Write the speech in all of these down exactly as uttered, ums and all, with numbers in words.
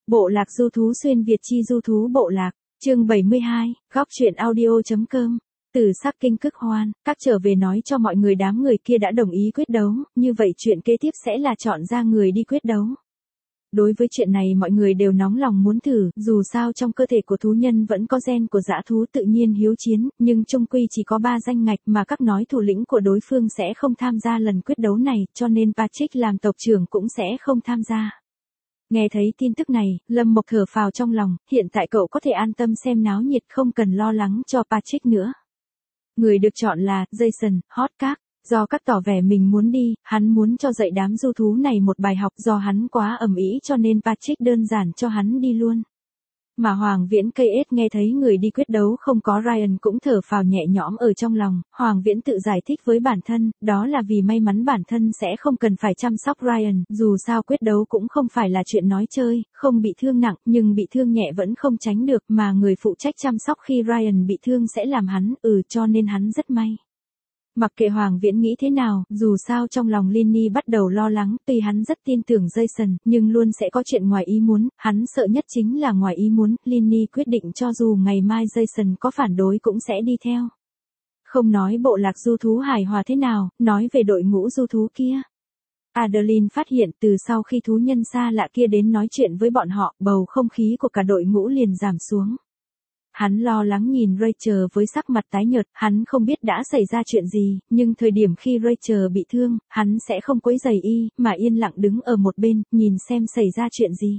Bộ lạc du thú xuyên Việt chi du thú bộ lạc, chương bảy mươi hai, góc truyện audio.com. Từ sắc kinh cức hoan, các trở về nói cho mọi người đám người kia đã đồng ý quyết đấu, như vậy chuyện kế tiếp sẽ là chọn ra người đi quyết đấu. Đối với chuyện này mọi người đều nóng lòng muốn thử, dù sao trong cơ thể của thú nhân vẫn có gen của dã thú tự nhiên hiếu chiến, nhưng chung quy chỉ có ba danh ngạch mà các nói thủ lĩnh của đối phương sẽ không tham gia lần quyết đấu này, cho nên Patrick làm tộc trưởng cũng sẽ không tham gia. Nghe thấy tin tức này, Lâm Mộc thở phào trong lòng, hiện tại cậu có thể an tâm xem náo nhiệt không cần lo lắng cho Patrick nữa. Người được chọn là Jason Hotcap. Do các tỏ vẻ mình muốn đi, hắn muốn cho dạy đám du thú này một bài học, do hắn quá ầm ĩ cho nên Patrick đơn giản cho hắn đi luôn. Mà Hoàng Viễn cây ết nghe thấy người đi quyết đấu không có Ryan cũng thở phào nhẹ nhõm ở trong lòng. Hoàng Viễn tự giải thích với bản thân, đó là vì may mắn bản thân sẽ không cần phải chăm sóc Ryan, dù sao quyết đấu cũng không phải là chuyện nói chơi, không bị thương nặng, nhưng bị thương nhẹ vẫn không tránh được, mà người phụ trách chăm sóc khi Ryan bị thương sẽ làm hắn, ừ cho nên hắn rất may. Mặc kệ Hoàng Viễn nghĩ thế nào, dù sao trong lòng Linny bắt đầu lo lắng, tuy hắn rất tin tưởng Jason, nhưng luôn sẽ có chuyện ngoài ý muốn, hắn sợ nhất chính là ngoài ý muốn, Linny quyết định cho dù ngày mai Jason có phản đối cũng sẽ đi theo. Không nói bộ lạc du thú hài hòa thế nào, nói về đội ngũ du thú kia. Adeline phát hiện từ sau khi thú nhân xa lạ kia đến nói chuyện với bọn họ, bầu không khí của cả đội ngũ liền giảm xuống. Hắn lo lắng nhìn Rachel với sắc mặt tái nhợt, hắn không biết đã xảy ra chuyện gì, nhưng thời điểm khi Rachel bị thương, hắn sẽ không quấy rầy y, mà yên lặng đứng ở một bên, nhìn xem xảy ra chuyện gì.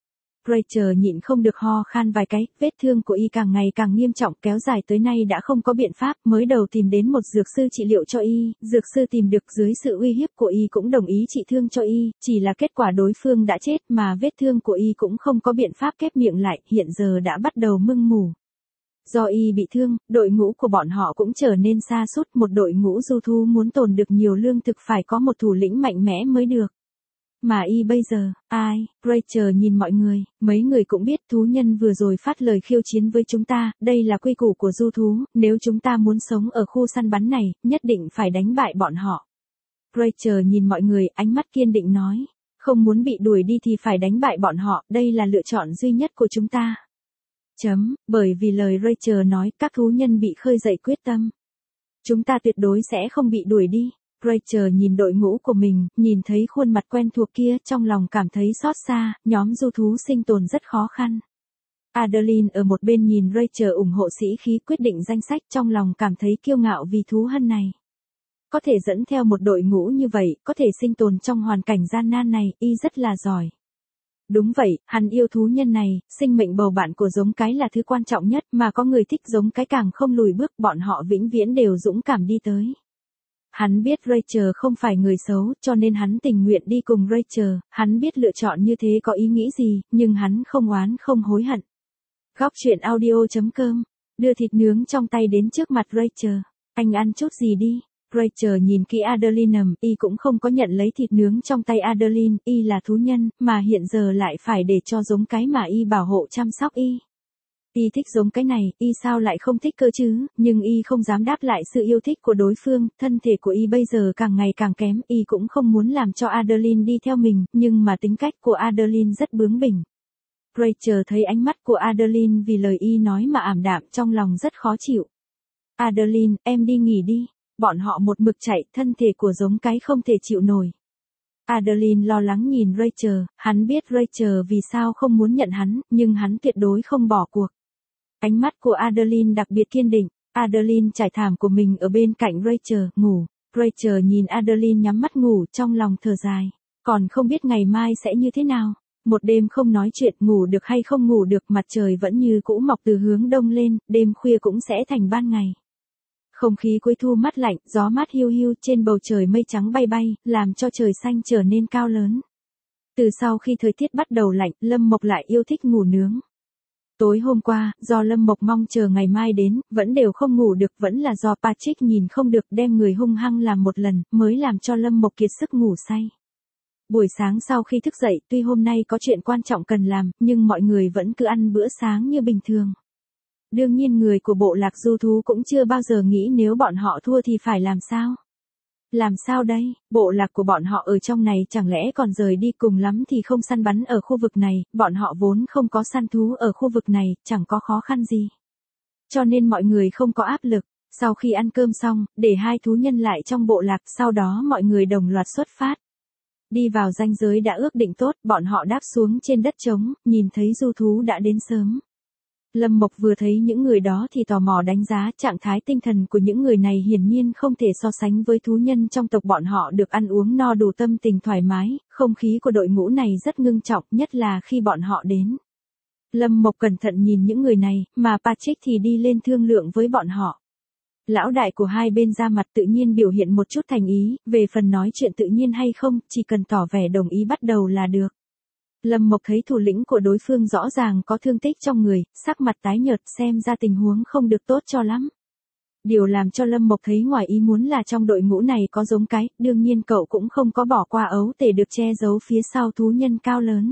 Rachel nhịn không được ho khan vài cái, vết thương của y càng ngày càng nghiêm trọng, kéo dài tới nay đã không có biện pháp, mới đầu tìm đến một dược sư trị liệu cho y, dược sư tìm được dưới sự uy hiếp của y cũng đồng ý trị thương cho y, chỉ là kết quả đối phương đã chết mà vết thương của y cũng không có biện pháp kép miệng lại, hiện giờ đã bắt đầu mưng mủ. Do y bị thương, đội ngũ của bọn họ cũng trở nên sa sút, một đội ngũ du thú muốn tồn được nhiều lương thực phải có một thủ lĩnh mạnh mẽ mới được. Mà y bây giờ, ai, Rachel nhìn mọi người, mấy người cũng biết thú nhân vừa rồi phát lời khiêu chiến với chúng ta, đây là quy củ của du thú, nếu chúng ta muốn sống ở khu săn bắn này, nhất định phải đánh bại bọn họ. Rachel nhìn mọi người, ánh mắt kiên định nói, không muốn bị đuổi đi thì phải đánh bại bọn họ, đây là lựa chọn duy nhất của chúng ta. Chấm, bởi vì lời Rachel nói, các thú nhân bị khơi dậy quyết tâm. Chúng ta tuyệt đối sẽ không bị đuổi đi. Rachel nhìn đội ngũ của mình, nhìn thấy khuôn mặt quen thuộc kia, trong lòng cảm thấy xót xa, nhóm du thú sinh tồn rất khó khăn. Adeline ở một bên nhìn Rachel ủng hộ sĩ khí quyết định danh sách, trong lòng cảm thấy kiêu ngạo vì thú hân này. Có thể dẫn theo một đội ngũ như vậy, có thể sinh tồn trong hoàn cảnh gian nan này, y rất là giỏi. Đúng vậy, hắn yêu thú nhân này, sinh mệnh bầu bạn của giống cái là thứ quan trọng nhất, mà có người thích giống cái càng không lùi bước, bọn họ vĩnh viễn đều dũng cảm đi tới. Hắn biết Rachel không phải người xấu, cho nên hắn tình nguyện đi cùng Rachel, hắn biết lựa chọn như thế có ý nghĩ gì, nhưng hắn không oán không hối hận. Góc truyện audio.com, đưa thịt nướng trong tay đến trước mặt Rachel, anh ăn chút gì đi. Rachel nhìn kỹ Adeline, y cũng không có nhận lấy thịt nướng trong tay Adeline, y là thú nhân, mà hiện giờ lại phải để cho giống cái mà y bảo hộ chăm sóc y. Y thích giống cái này, y sao lại không thích cơ chứ, nhưng y không dám đáp lại sự yêu thích của đối phương, thân thể của y bây giờ càng ngày càng kém, y cũng không muốn làm cho Adeline đi theo mình, nhưng mà tính cách của Adeline rất bướng bỉnh. Rachel thấy ánh mắt của Adeline vì lời y nói mà ảm đạm, trong lòng rất khó chịu. Adeline, em đi nghỉ đi. Bọn họ một mực chạy, thân thể của giống cái không thể chịu nổi. Adeline lo lắng nhìn Rachel, hắn biết Rachel vì sao không muốn nhận hắn, nhưng hắn tuyệt đối không bỏ cuộc. Ánh mắt của Adeline đặc biệt kiên định, Adeline trải thảm của mình ở bên cạnh Rachel, ngủ. Rachel nhìn Adeline nhắm mắt ngủ, trong lòng thở dài. Còn không biết ngày mai sẽ như thế nào. Một đêm không nói chuyện, ngủ được hay không ngủ được, mặt trời vẫn như cũ mọc từ hướng đông lên, đêm khuya cũng sẽ thành ban ngày. Không khí cuối thu mát lạnh, gió mát hiu hiu, trên bầu trời mây trắng bay bay, làm cho trời xanh trở nên cao lớn. Từ sau khi thời tiết bắt đầu lạnh, Lâm Mộc lại yêu thích ngủ nướng. Tối hôm qua, do Lâm Mộc mong chờ ngày mai đến, vẫn đều không ngủ được, vẫn là do Patrick nhìn không được đem người hung hăng làm một lần, mới làm cho Lâm Mộc kiệt sức ngủ say. Buổi sáng sau khi thức dậy, tuy hôm nay có chuyện quan trọng cần làm, nhưng mọi người vẫn cứ ăn bữa sáng như bình thường. Đương nhiên người của bộ lạc du thú cũng chưa bao giờ nghĩ nếu bọn họ thua thì phải làm sao. Làm sao đây, bộ lạc của bọn họ ở trong này chẳng lẽ còn rời đi, cùng lắm thì không săn bắn ở khu vực này, bọn họ vốn không có săn thú ở khu vực này, chẳng có khó khăn gì. Cho nên mọi người không có áp lực. Sau khi ăn cơm xong, để hai thú nhân lại trong bộ lạc, sau đó mọi người đồng loạt xuất phát. Đi vào ranh giới đã ước định tốt, bọn họ đáp xuống trên đất trống, nhìn thấy du thú đã đến sớm. Lâm Mộc vừa thấy những người đó thì tò mò đánh giá trạng thái tinh thần của những người này, hiển nhiên không thể so sánh với thú nhân trong tộc bọn họ được ăn uống no đủ, tâm tình thoải mái, không khí của đội ngũ này rất ngưng trọng, nhất là khi bọn họ đến. Lâm Mộc cẩn thận nhìn những người này, mà Patrick thì đi lên thương lượng với bọn họ. Lão đại của hai bên ra mặt tự nhiên biểu hiện một chút thành ý, về phần nói chuyện tự nhiên hay không, chỉ cần tỏ vẻ đồng ý bắt đầu là được. Lâm Mộc thấy thủ lĩnh của đối phương rõ ràng có thương tích trong người, sắc mặt tái nhợt, xem ra tình huống không được tốt cho lắm. Điều làm cho Lâm Mộc thấy ngoài ý muốn là trong đội ngũ này có giống cái, đương nhiên cậu cũng không có bỏ qua ấu tể được che giấu phía sau thú nhân cao lớn.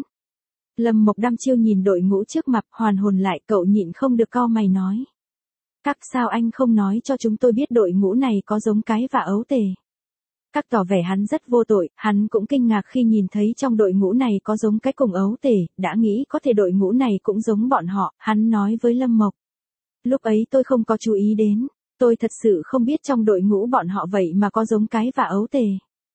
Lâm Mộc đăm chiêu nhìn đội ngũ trước mặt, hoàn hồn lại, cậu nhịn không được cau mày nói. Các sao anh không nói cho chúng tôi biết đội ngũ này có giống cái và ấu tể. Các tỏ vẻ hắn rất vô tội, hắn cũng kinh ngạc khi nhìn thấy trong đội ngũ này có giống cái cùng ấu tể, đã nghĩ có thể đội ngũ này cũng giống bọn họ, hắn nói với Lâm Mộc. Lúc ấy tôi không có chú ý đến, tôi thật sự không biết trong đội ngũ bọn họ vậy mà có giống cái và ấu tể.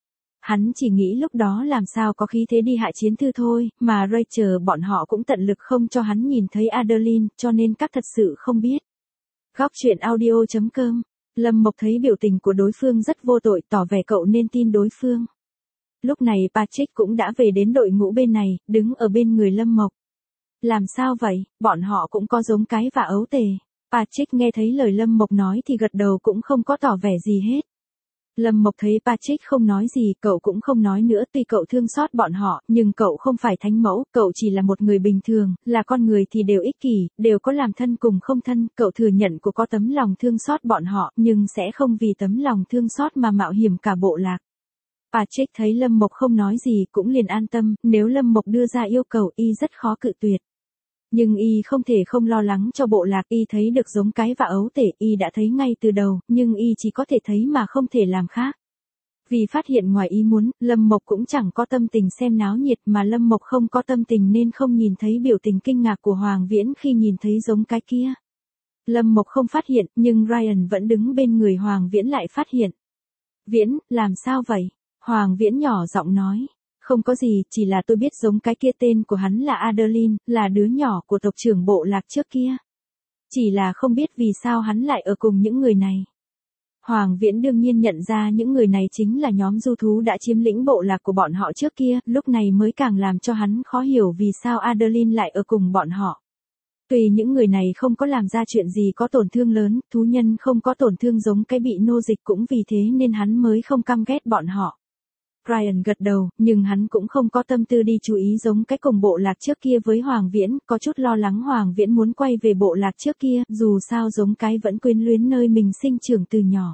Hắn chỉ nghĩ lúc đó làm sao có khí thế đi hại chiến thư thôi, mà Rachel bọn họ cũng tận lực không cho hắn nhìn thấy Adeline, cho nên các thật sự không biết. Góc truyện audio chấm com. Lâm Mộc thấy biểu tình của đối phương rất vô tội, tỏ vẻ cậu nên tin đối phương. Lúc này Patrick cũng đã về đến đội ngũ bên này, đứng ở bên người Lâm Mộc. Làm sao vậy, bọn họ cũng có giống cái và ấu tể. Patrick nghe thấy lời Lâm Mộc nói thì gật đầu, cũng không có tỏ vẻ gì hết. Lâm Mộc thấy Patrick không nói gì, cậu cũng không nói nữa, tuy cậu thương xót bọn họ, nhưng cậu không phải thánh mẫu, cậu chỉ là một người bình thường, là con người thì đều ích kỷ, đều có làm thân cùng không thân, cậu thừa nhận của có tấm lòng thương xót bọn họ, nhưng sẽ không vì tấm lòng thương xót mà mạo hiểm cả bộ lạc. Patrick thấy Lâm Mộc không nói gì cũng liền an tâm, nếu Lâm Mộc đưa ra yêu cầu y rất khó cự tuyệt. Nhưng y không thể không lo lắng cho bộ lạc, y thấy được giống cái và ấu tể, y đã thấy ngay từ đầu, nhưng y chỉ có thể thấy mà không thể làm khác. Vì phát hiện ngoài ý muốn, Lâm Mộc cũng chẳng có tâm tình xem náo nhiệt, mà Lâm Mộc không có tâm tình nên không nhìn thấy biểu tình kinh ngạc của Hoàng Viễn khi nhìn thấy giống cái kia. Lâm Mộc không phát hiện, nhưng Ryan vẫn đứng bên người Hoàng Viễn lại phát hiện. Viễn, làm sao vậy? Hoàng Viễn nhỏ giọng nói. Không có gì, chỉ là tôi biết giống cái kia tên của hắn là Adeline, là đứa nhỏ của tộc trưởng bộ lạc trước kia. Chỉ là không biết vì sao hắn lại ở cùng những người này. Hoàng Viễn đương nhiên nhận ra những người này chính là nhóm du thú đã chiếm lĩnh bộ lạc của bọn họ trước kia, lúc này mới càng làm cho hắn khó hiểu vì sao Adeline lại ở cùng bọn họ. Tuy những người này không có làm ra chuyện gì có tổn thương lớn, thú nhân không có tổn thương giống cái bị nô dịch, cũng vì thế nên hắn mới không căm ghét bọn họ. Ryan gật đầu, nhưng hắn cũng không có tâm tư đi chú ý giống cái cùng bộ lạc trước kia với Hoàng Viễn, có chút lo lắng Hoàng Viễn muốn quay về bộ lạc trước kia, dù sao giống cái vẫn quyến luyến nơi mình sinh trưởng từ nhỏ.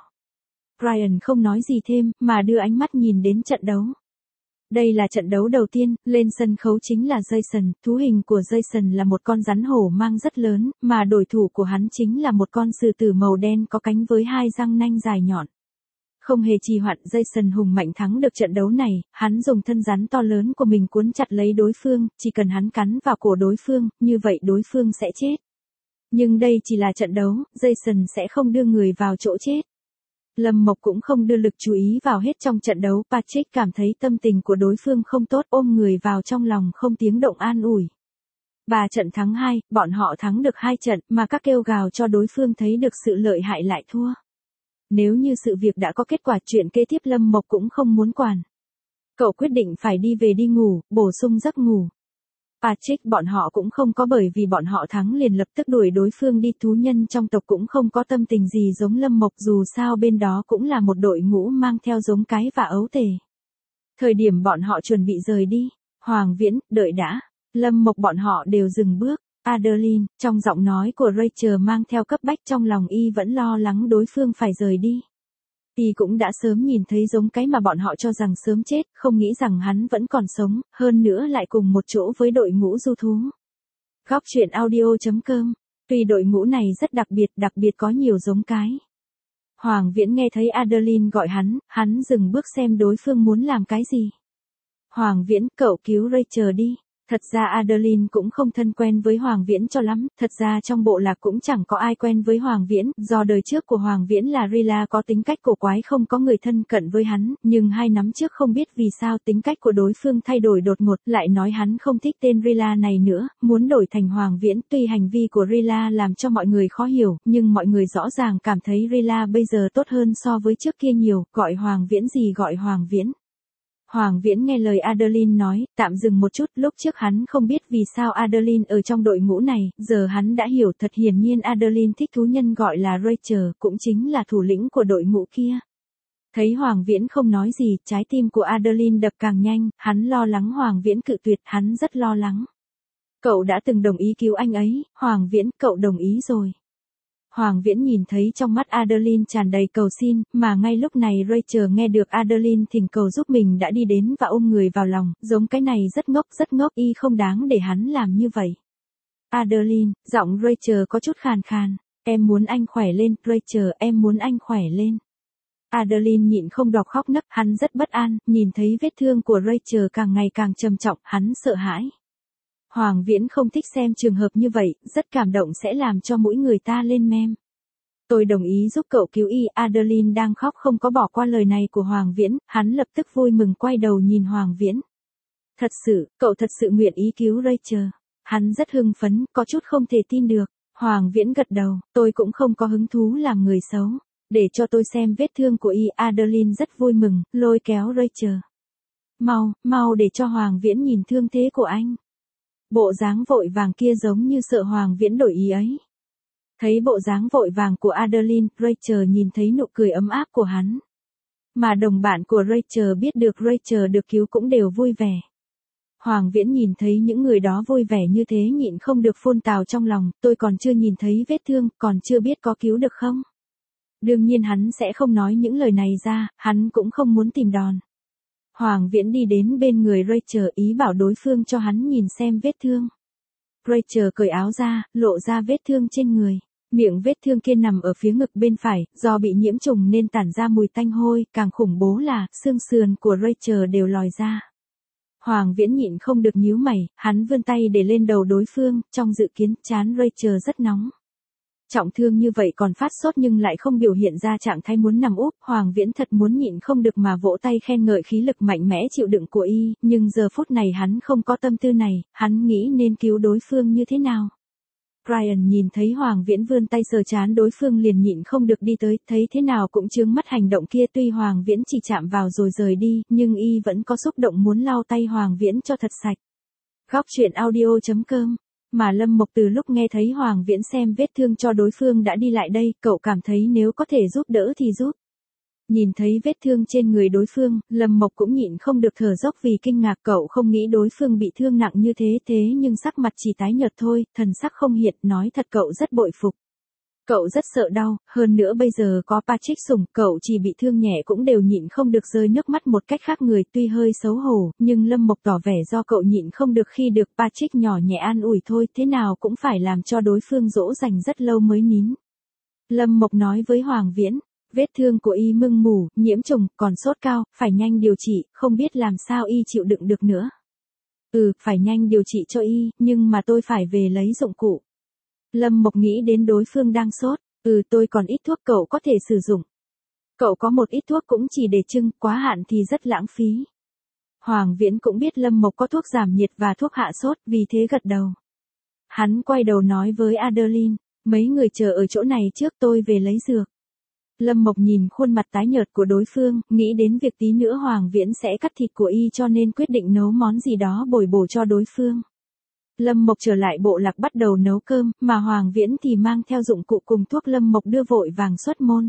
Ryan không nói gì thêm, mà đưa ánh mắt nhìn đến trận đấu. Đây là trận đấu đầu tiên, lên sân khấu chính là Jason, thú hình của Jason là một con rắn hổ mang rất lớn, mà đối thủ của hắn chính là một con sư tử màu đen có cánh với hai răng nanh dài nhọn. Không hề trì hoãn, Jason hùng mạnh thắng được trận đấu này, hắn dùng thân rắn to lớn của mình cuốn chặt lấy đối phương, chỉ cần hắn cắn vào cổ đối phương, như vậy đối phương sẽ chết. Nhưng đây chỉ là trận đấu, Jason sẽ không đưa người vào chỗ chết. Lâm Mộc cũng không đưa lực chú ý vào hết trong trận đấu, Patrick cảm thấy tâm tình của đối phương không tốt, ôm người vào trong lòng không tiếng động an ủi. Ba trận thắng hai, bọn họ thắng được hai trận, mà các kêu gào cho đối phương thấy được sự lợi hại lại thua. Nếu như sự việc đã có kết quả, chuyện kế tiếp Lâm Mộc cũng không muốn quản. Cậu quyết định phải đi về đi ngủ, bổ sung giấc ngủ. Patrick bọn họ cũng không có bởi vì bọn họ thắng liền lập tức đuổi đối phương đi, thú nhân trong tộc cũng không có tâm tình gì giống Lâm Mộc, dù sao bên đó cũng là một đội ngũ mang theo giống cái và ấu tể. Thời điểm bọn họ chuẩn bị rời đi, Hoàng Viễn, đợi đã, Lâm Mộc bọn họ đều dừng bước. Adeline, trong giọng nói của Rachel mang theo cấp bách, trong lòng y vẫn lo lắng đối phương phải rời đi. Y cũng đã sớm nhìn thấy giống cái mà bọn họ cho rằng sớm chết, không nghĩ rằng hắn vẫn còn sống, hơn nữa lại cùng một chỗ với đội ngũ du thú. Góc truyện audio chấm com. Tuy đội ngũ này rất đặc biệt, đặc biệt có nhiều giống cái. Hoàng Viễn nghe thấy Adeline gọi hắn, hắn dừng bước xem đối phương muốn làm cái gì. Hoàng Viễn, cậu cứu Rachel đi. Thật ra Adeline cũng không thân quen với Hoàng Viễn cho lắm, thật ra trong bộ lạc cũng chẳng có ai quen với Hoàng Viễn, do đời trước của Hoàng Viễn là Rila có tính cách cổ quái không có người thân cận với hắn, nhưng hai năm trước không biết vì sao tính cách của đối phương thay đổi đột ngột, lại nói hắn không thích tên Rila này nữa, muốn đổi thành Hoàng Viễn, tuy hành vi của Rila làm cho mọi người khó hiểu, nhưng mọi người rõ ràng cảm thấy Rila bây giờ tốt hơn so với trước kia nhiều, gọi Hoàng Viễn gì gọi Hoàng Viễn. Hoàng Viễn nghe lời Adeline nói, tạm dừng một chút, lúc trước hắn không biết vì sao Adeline ở trong đội ngũ này, giờ hắn đã hiểu thật hiển nhiên Adeline thích thú nhân gọi là Rachel, cũng chính là thủ lĩnh của đội ngũ kia. Thấy Hoàng Viễn không nói gì, trái tim của Adeline đập càng nhanh, hắn lo lắng Hoàng Viễn cự tuyệt, hắn rất lo lắng. Cậu đã từng đồng ý cứu anh ấy, Hoàng Viễn, cậu đồng ý rồi. Hoàng Viễn nhìn thấy trong mắt Adeline tràn đầy cầu xin, mà ngay lúc này Rachel nghe được Adeline thỉnh cầu giúp mình đã đi đến và ôm người vào lòng, giống cái này rất ngốc rất ngốc y không đáng để hắn làm như vậy. Adeline, giọng Rachel có chút khàn khàn, em muốn anh khỏe lên, Rachel, em muốn anh khỏe lên. Adeline nhịn không đọc khóc nấc, hắn rất bất an, nhìn thấy vết thương của Rachel càng ngày càng trầm trọng, hắn sợ hãi. Hoàng Viễn không thích xem trường hợp như vậy, rất cảm động sẽ làm cho mỗi người ta lên mem. Tôi đồng ý giúp cậu cứu y, Adeline đang khóc không có bỏ qua lời này của Hoàng Viễn, hắn lập tức vui mừng quay đầu nhìn Hoàng Viễn. Thật sự, cậu thật sự nguyện ý cứu Rachel. Hắn rất hưng phấn, có chút không thể tin được. Hoàng Viễn gật đầu, tôi cũng không có hứng thú làm người xấu. Để cho tôi xem vết thương của y, Adeline rất vui mừng, lôi kéo Rachel. Mau, mau để cho Hoàng Viễn nhìn thương thế của anh. Bộ dáng vội vàng kia giống như sợ Hoàng Viễn đổi ý ấy. Thấy bộ dáng vội vàng của Adeline, Rachel nhìn thấy nụ cười ấm áp của hắn. Mà đồng bạn của Rachel biết được Rachel được cứu cũng đều vui vẻ. Hoàng Viễn nhìn thấy những người đó vui vẻ như thế nhịn không được phun tào trong lòng, tôi còn chưa nhìn thấy vết thương, còn chưa biết có cứu được không. Đương nhiên hắn sẽ không nói những lời này ra, hắn cũng không muốn tìm đòn. Hoàng Viễn đi đến bên người Rachel ý bảo đối phương cho hắn nhìn xem vết thương. Rachel cởi áo ra, lộ ra vết thương trên người. Miệng vết thương kia nằm ở phía ngực bên phải, do bị nhiễm trùng nên tản ra mùi tanh hôi, càng khủng bố là xương sườn của Rachel đều lòi ra. Hoàng Viễn nhịn không được nhíu mày, hắn vươn tay để lên đầu đối phương, trong dự kiến trán Rachel rất nóng. Trọng thương như vậy còn phát sốt nhưng lại không biểu hiện ra trạng thái muốn nằm úp, Hoàng Viễn thật muốn nhịn không được mà vỗ tay khen ngợi khí lực mạnh mẽ chịu đựng của y, nhưng giờ phút này hắn không có tâm tư này, hắn nghĩ nên cứu đối phương như thế nào. Brian nhìn thấy Hoàng Viễn vươn tay sờ trán đối phương liền nhịn không được đi tới, thấy thế nào cũng chướng mắt hành động kia, tuy Hoàng Viễn chỉ chạm vào rồi rời đi, nhưng y vẫn có xúc động muốn lau tay Hoàng Viễn cho thật sạch. Góc truyện audio chấm com. Mà Lâm Mộc từ lúc nghe thấy Hoàng Viễn xem vết thương cho đối phương đã đi lại đây, cậu cảm thấy nếu có thể giúp đỡ thì giúp. Nhìn thấy vết thương trên người đối phương, Lâm Mộc cũng nhịn không được thở dốc vì kinh ngạc, cậu không nghĩ đối phương bị thương nặng như thế thế nhưng sắc mặt chỉ tái nhợt thôi, thần sắc không hiện, nói thật cậu rất bội phục. Cậu rất sợ đau, hơn nữa bây giờ có Patrick sủng, cậu chỉ bị thương nhẹ cũng đều nhịn không được rơi nước mắt một cách khác người, tuy hơi xấu hổ, nhưng Lâm Mộc tỏ vẻ do cậu nhịn không được khi được Patrick nhỏ nhẹ an ủi thôi, thế nào cũng phải làm cho đối phương dỗ dành rất lâu mới nín. Lâm Mộc nói với Hoàng Viễn, vết thương của y mưng mủ, nhiễm trùng, còn sốt cao, phải nhanh điều trị, không biết làm sao y chịu đựng được nữa. Ừ, phải nhanh điều trị cho y, nhưng mà tôi phải về lấy dụng cụ. Lâm Mộc nghĩ đến đối phương đang sốt, ừ tôi còn ít thuốc cậu có thể sử dụng. Cậu có một ít thuốc cũng chỉ để trưng, quá hạn thì rất lãng phí. Hoàng Viễn cũng biết Lâm Mộc có thuốc giảm nhiệt và thuốc hạ sốt, vì thế gật đầu. Hắn quay đầu nói với Adeline, mấy người chờ ở chỗ này trước tôi về lấy dược. Lâm Mộc nhìn khuôn mặt tái nhợt của đối phương, nghĩ đến việc tí nữa Hoàng Viễn sẽ cắt thịt của y cho nên quyết định nấu món gì đó bồi bổ cho đối phương. Lâm Mộc trở lại bộ lạc bắt đầu nấu cơm, mà Hoàng Viễn thì mang theo dụng cụ cùng thuốc Lâm Mộc đưa vội vàng xuất môn.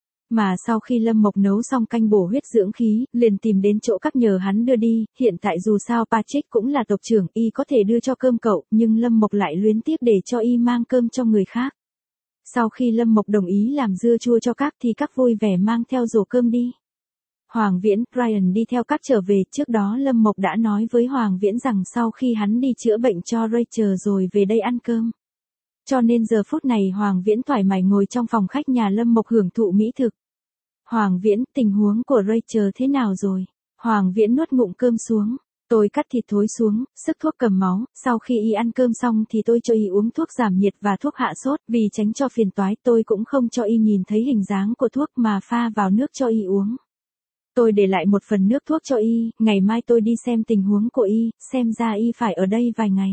Mà sau khi Lâm Mộc nấu xong canh bổ huyết dưỡng khí, liền tìm đến chỗ các nhờ hắn đưa đi, hiện tại dù sao Patrick cũng là tộc trưởng, y có thể đưa cho cơm cậu, nhưng Lâm Mộc lại luyến tiếc để cho y mang cơm cho người khác. Sau khi Lâm Mộc đồng ý làm dưa chua cho các thì các vui vẻ mang theo rổ cơm đi. Hoàng Viễn, Brian đi theo các trở về, trước đó Lâm Mộc đã nói với Hoàng Viễn rằng sau khi hắn đi chữa bệnh cho Rachel rồi về đây ăn cơm. cho nên giờ phút này Hoàng Viễn thoải mái ngồi trong phòng khách nhà Lâm Mộc hưởng thụ mỹ thực. Hoàng Viễn, tình huống của Rachel thế nào rồi? Hoàng Viễn nuốt ngụm cơm xuống. Tôi cắt thịt thối xuống, sức thuốc cầm máu, sau khi y ăn cơm xong thì tôi cho y uống thuốc giảm nhiệt và thuốc hạ sốt, vì tránh cho phiền toái tôi cũng không cho y nhìn thấy hình dáng của thuốc mà pha vào nước cho y uống. Tôi để lại một phần nước thuốc cho y, ngày mai tôi đi xem tình huống của y, xem ra y phải ở đây vài ngày.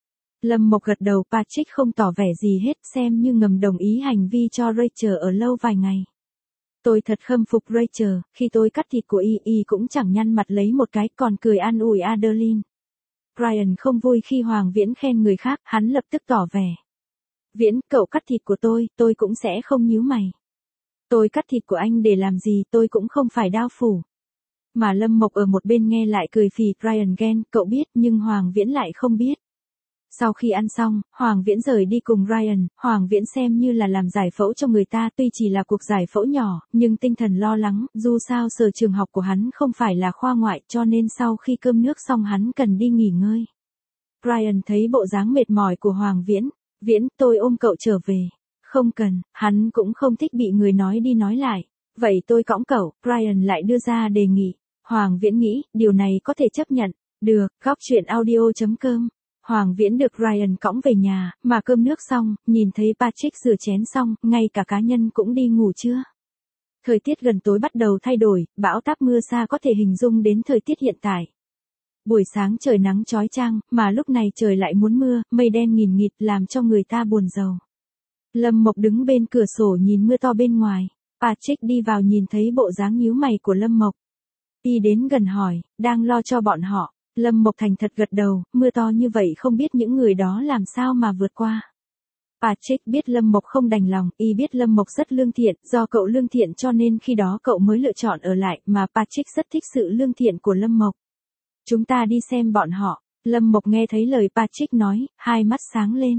Lâm Mộc gật đầu, Patrick không tỏ vẻ gì hết, xem như ngầm đồng ý hành vi cho Rachel ở lâu vài ngày. Tôi thật khâm phục Rachel, khi tôi cắt thịt của y, y cũng chẳng nhăn mặt lấy một cái, còn cười an ủi Adeline. Brian không vui khi Hoàng Viễn khen người khác, hắn lập tức tỏ vẻ. Viễn, cậu cắt thịt của tôi, tôi cũng sẽ không nhíu mày. Tôi cắt thịt của anh để làm gì, tôi cũng không phải đao phủ. Mà Lâm Mộc ở một bên nghe lại cười phì, Brian ghen, cậu biết, nhưng Hoàng Viễn lại không biết. Sau khi ăn xong, Hoàng Viễn rời đi cùng Ryan, Hoàng Viễn xem như là làm giải phẫu cho người ta, tuy chỉ là cuộc giải phẫu nhỏ, nhưng tinh thần lo lắng, dù sao sở trường học của hắn không phải là khoa ngoại, cho nên sau khi cơm nước xong hắn cần đi nghỉ ngơi. Ryan thấy bộ dáng mệt mỏi của Hoàng Viễn, Viễn, tôi ôm cậu trở về. Không cần, hắn cũng không thích bị người nói đi nói lại. Vậy tôi cõng cậu, Ryan lại đưa ra đề nghị. Hoàng Viễn nghĩ, điều này có thể chấp nhận. Được, góc truyện audio chấm com. Hoàng Viễn được Ryan cõng về nhà, mà cơm nước xong, nhìn thấy Patrick rửa chén xong, ngay cả cá nhân cũng đi ngủ trưa. Thời tiết gần tối bắt đầu thay đổi, bão táp mưa xa có thể hình dung đến thời tiết hiện tại. Buổi sáng trời nắng chói chang, mà lúc này trời lại muốn mưa, mây đen nghìn nghịt làm cho người ta buồn rầu. Lâm Mộc đứng bên cửa sổ nhìn mưa to bên ngoài. Patrick đi vào nhìn thấy bộ dáng nhíu mày của Lâm Mộc. Y đến gần hỏi, đang lo cho bọn họ. Lâm Mộc thành thật gật đầu, mưa to như vậy không biết những người đó làm sao mà vượt qua. Patrick biết Lâm Mộc không đành lòng, y biết Lâm Mộc rất lương thiện, do cậu lương thiện cho nên khi đó cậu mới lựa chọn ở lại, mà Patrick rất thích sự lương thiện của Lâm Mộc. Chúng ta đi xem bọn họ. Lâm Mộc nghe thấy lời Patrick nói, hai mắt sáng lên.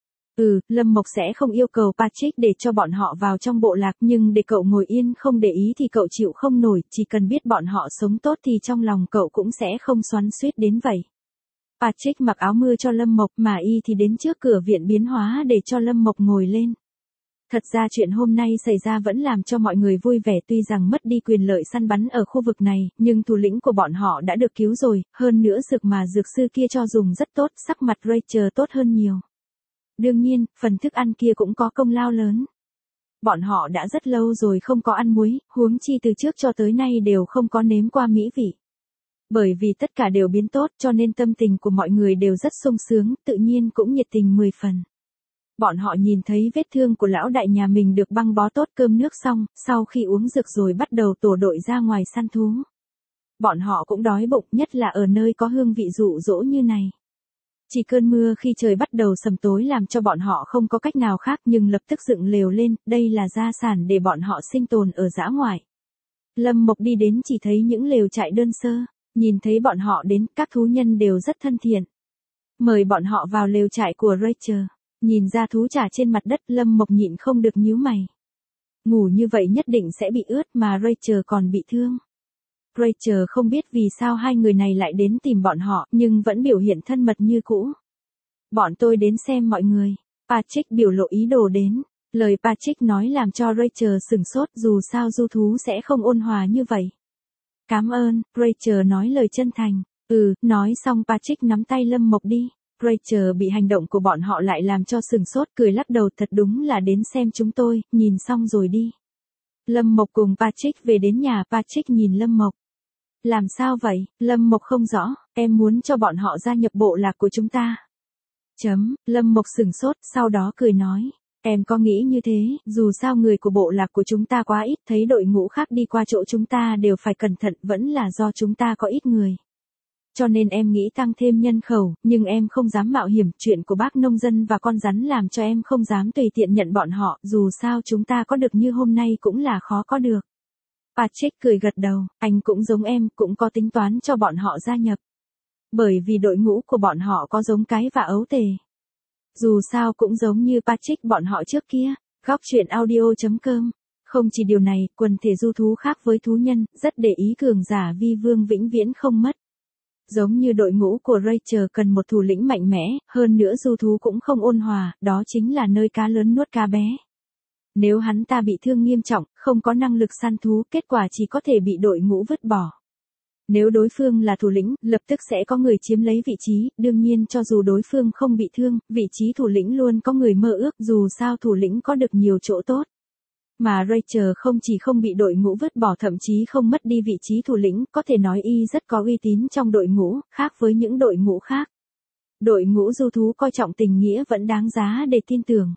Ừ, Lâm Mộc sẽ không yêu cầu Patrick để cho bọn họ vào trong bộ lạc, nhưng để cậu ngồi yên không để ý thì cậu chịu không nổi, chỉ cần biết bọn họ sống tốt thì trong lòng cậu cũng sẽ không xoắn xuýt đến vậy. Patrick mặc áo mưa cho Lâm Mộc, mà y thì đến trước cửa viện biến hóa để cho Lâm Mộc ngồi lên. Thật ra chuyện hôm nay xảy ra vẫn làm cho mọi người vui vẻ, tuy rằng mất đi quyền lợi săn bắn ở khu vực này, nhưng thủ lĩnh của bọn họ đã được cứu rồi, hơn nữa dược mà dược sư kia cho dùng rất tốt, sắc mặt Rachel tốt hơn nhiều. Đương nhiên, phần thức ăn kia cũng có công lao lớn. Bọn họ đã rất lâu rồi không có ăn muối, huống chi từ trước cho tới nay đều không có nếm qua mỹ vị. Bởi vì tất cả đều biến tốt cho nên tâm tình của mọi người đều rất sung sướng, tự nhiên cũng nhiệt tình mười phần. Bọn họ nhìn thấy vết thương của lão đại nhà mình được băng bó tốt, cơm nước xong, sau khi uống dược rồi bắt đầu tổ đội ra ngoài săn thú. Bọn họ cũng đói bụng, nhất là ở nơi có hương vị dụ dỗ như này. Chỉ cơn mưa khi trời bắt đầu sầm tối làm cho bọn họ không có cách nào khác nhưng lập tức dựng lều lên, đây là gia sản để bọn họ sinh tồn ở dã ngoại. Lâm Mộc đi đến chỉ thấy những lều trại đơn sơ, nhìn thấy bọn họ đến, các thú nhân đều rất thân thiện. Mời bọn họ vào lều trại của Rachel, nhìn ra thú trả trên mặt đất, Lâm Mộc nhịn không được nhíu mày. Ngủ như vậy nhất định sẽ bị ướt mà Rachel còn bị thương. Rachel không biết vì sao hai người này lại đến tìm bọn họ, nhưng vẫn biểu hiện thân mật như cũ. Bọn tôi đến xem mọi người. Patrick biểu lộ ý đồ đến. Lời Patrick nói làm cho Rachel sửng sốt, dù sao du thú sẽ không ôn hòa như vậy. Cảm ơn, Rachel nói lời chân thành. Ừ, nói xong Patrick nắm tay Lâm Mộc đi. Rachel bị hành động của bọn họ lại làm cho sửng sốt, cười lắc đầu, thật đúng là đến xem chúng tôi, nhìn xong rồi đi. Lâm Mộc cùng Patrick về đến nhà, Patrick nhìn Lâm Mộc. Làm sao vậy? Lâm Mộc không rõ, em muốn cho bọn họ gia nhập bộ lạc của chúng ta. Chấm, Lâm Mộc sửng sốt, sau đó cười nói. Em có nghĩ như thế, dù sao người của bộ lạc của chúng ta quá ít, thấy đội ngũ khác đi qua chỗ chúng ta đều phải cẩn thận, vẫn là do chúng ta có ít người. Cho nên em nghĩ tăng thêm nhân khẩu, nhưng em không dám mạo hiểm, chuyện của bác nông dân và con rắn làm cho em không dám tùy tiện nhận bọn họ, dù sao chúng ta có được như hôm nay cũng là khó có được. Patrick cười gật đầu, anh cũng giống em, cũng có tính toán cho bọn họ gia nhập. Bởi vì đội ngũ của bọn họ có giống cái và ấu tề. Dù sao cũng giống như Patrick bọn họ trước kia. Góc truyện audio chấm com. Không chỉ điều này, quần thể du thú khác với thú nhân, rất để ý cường giả vi vương vĩnh viễn không mất. giống như đội ngũ của Rachel cần một thủ lĩnh mạnh mẽ, hơn nữa du thú cũng không ôn hòa, đó chính là nơi cá lớn nuốt cá bé. Nếu hắn ta bị thương nghiêm trọng, không có năng lực săn thú, kết quả chỉ có thể bị đội ngũ vứt bỏ. Nếu đối phương là thủ lĩnh, lập tức sẽ có người chiếm lấy vị trí, đương nhiên cho dù đối phương không bị thương, vị trí thủ lĩnh luôn có người mơ ước, dù sao thủ lĩnh có được nhiều chỗ tốt. Mà Rachel không chỉ không bị đội ngũ vứt bỏ thậm chí không mất đi vị trí thủ lĩnh, có thể nói y rất có uy tín trong đội ngũ, khác với những đội ngũ khác. Đội ngũ du thú coi trọng tình nghĩa vẫn đáng giá để tin tưởng.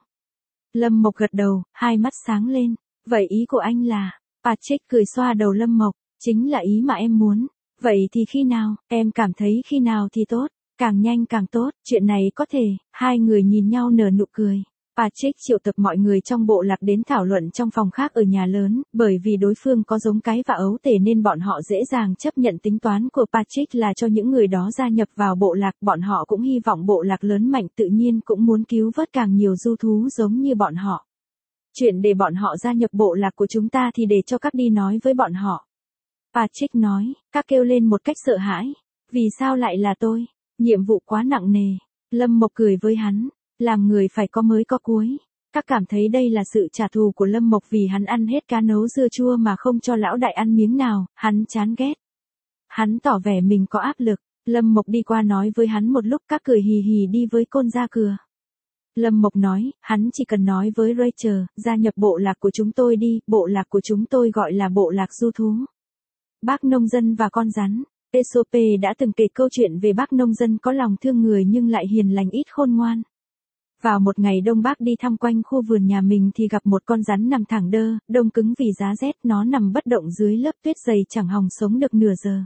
Lâm Mộc gật đầu, hai mắt sáng lên. Vậy ý của anh là, Patrick cười xoa đầu Lâm Mộc, chính là ý mà em muốn. Vậy thì khi nào, em cảm thấy khi nào thì tốt, càng nhanh càng tốt, chuyện này có thể, hai người nhìn nhau nở nụ cười. Patrick triệu tập mọi người trong bộ lạc đến thảo luận trong phòng khác ở nhà lớn, bởi vì đối phương có giống cái và ấu tể nên bọn họ dễ dàng chấp nhận tính toán của Patrick là cho những người đó gia nhập vào bộ lạc, bọn họ cũng hy vọng bộ lạc lớn mạnh tự nhiên cũng muốn cứu vớt càng nhiều du thú giống như bọn họ. Chuyện để bọn họ gia nhập bộ lạc của chúng ta thì để cho các đi nói với bọn họ. Patrick nói, các kêu lên một cách sợ hãi. Vì sao lại là tôi? Nhiệm vụ quá nặng nề. Lâm Mộc cười với hắn. Làm người phải có mới có cuối. Các cảm thấy đây là sự trả thù của Lâm Mộc vì hắn ăn hết cá nấu dưa chua mà không cho lão đại ăn miếng nào, hắn chán ghét. Hắn tỏ vẻ mình có áp lực. Lâm Mộc đi qua nói với hắn một lúc, các cười hì hì đi với côn ra cừa. Lâm Mộc nói, hắn chỉ cần nói với Rachel, gia nhập bộ lạc của chúng tôi đi, bộ lạc của chúng tôi gọi là bộ lạc du thú. Bác nông dân và con rắn. Aesop đã từng kể câu chuyện về bác nông dân có lòng thương người nhưng lại hiền lành ít khôn ngoan. Vào một ngày đông bác đi thăm quanh khu vườn nhà mình thì gặp một con rắn nằm thẳng đơ, đông cứng vì giá rét, nó nằm bất động dưới lớp tuyết dày chẳng hòng sống được nửa giờ.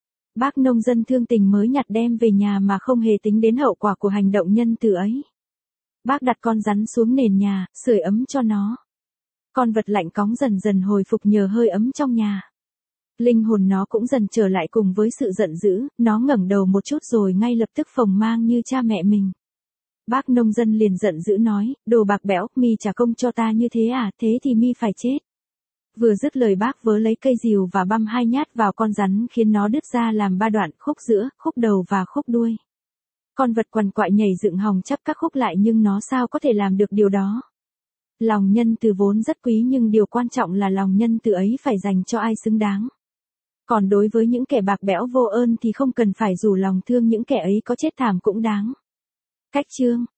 Bác nông dân thương tình mới nhặt đem về nhà mà không hề tính đến hậu quả của hành động nhân từ ấy. Bác đặt con rắn xuống nền nhà, sưởi ấm cho nó. Con vật lạnh cóng dần dần hồi phục nhờ hơi ấm trong nhà. Linh hồn nó cũng dần trở lại cùng với sự giận dữ, nó ngẩng đầu một chút rồi ngay lập tức phồng mang như cha mẹ mình. Bác nông dân liền giận dữ nói, đồ bạc bẽo, mi trả công cho ta như thế à, thế thì mi phải chết. Vừa dứt lời bác vớ lấy cây rìu và băm hai nhát vào con rắn khiến nó đứt ra làm ba đoạn, khúc giữa, khúc đầu và khúc đuôi. Con vật quằn quại nhảy dựng hòng chắp các khúc lại nhưng nó sao có thể làm được điều đó. Lòng nhân từ vốn rất quý nhưng điều quan trọng là lòng nhân từ ấy phải dành cho ai xứng đáng. Còn đối với những kẻ bạc bẽo vô ơn thì không cần phải rủ lòng thương những kẻ ấy có chết thảm cũng đáng. Cách chương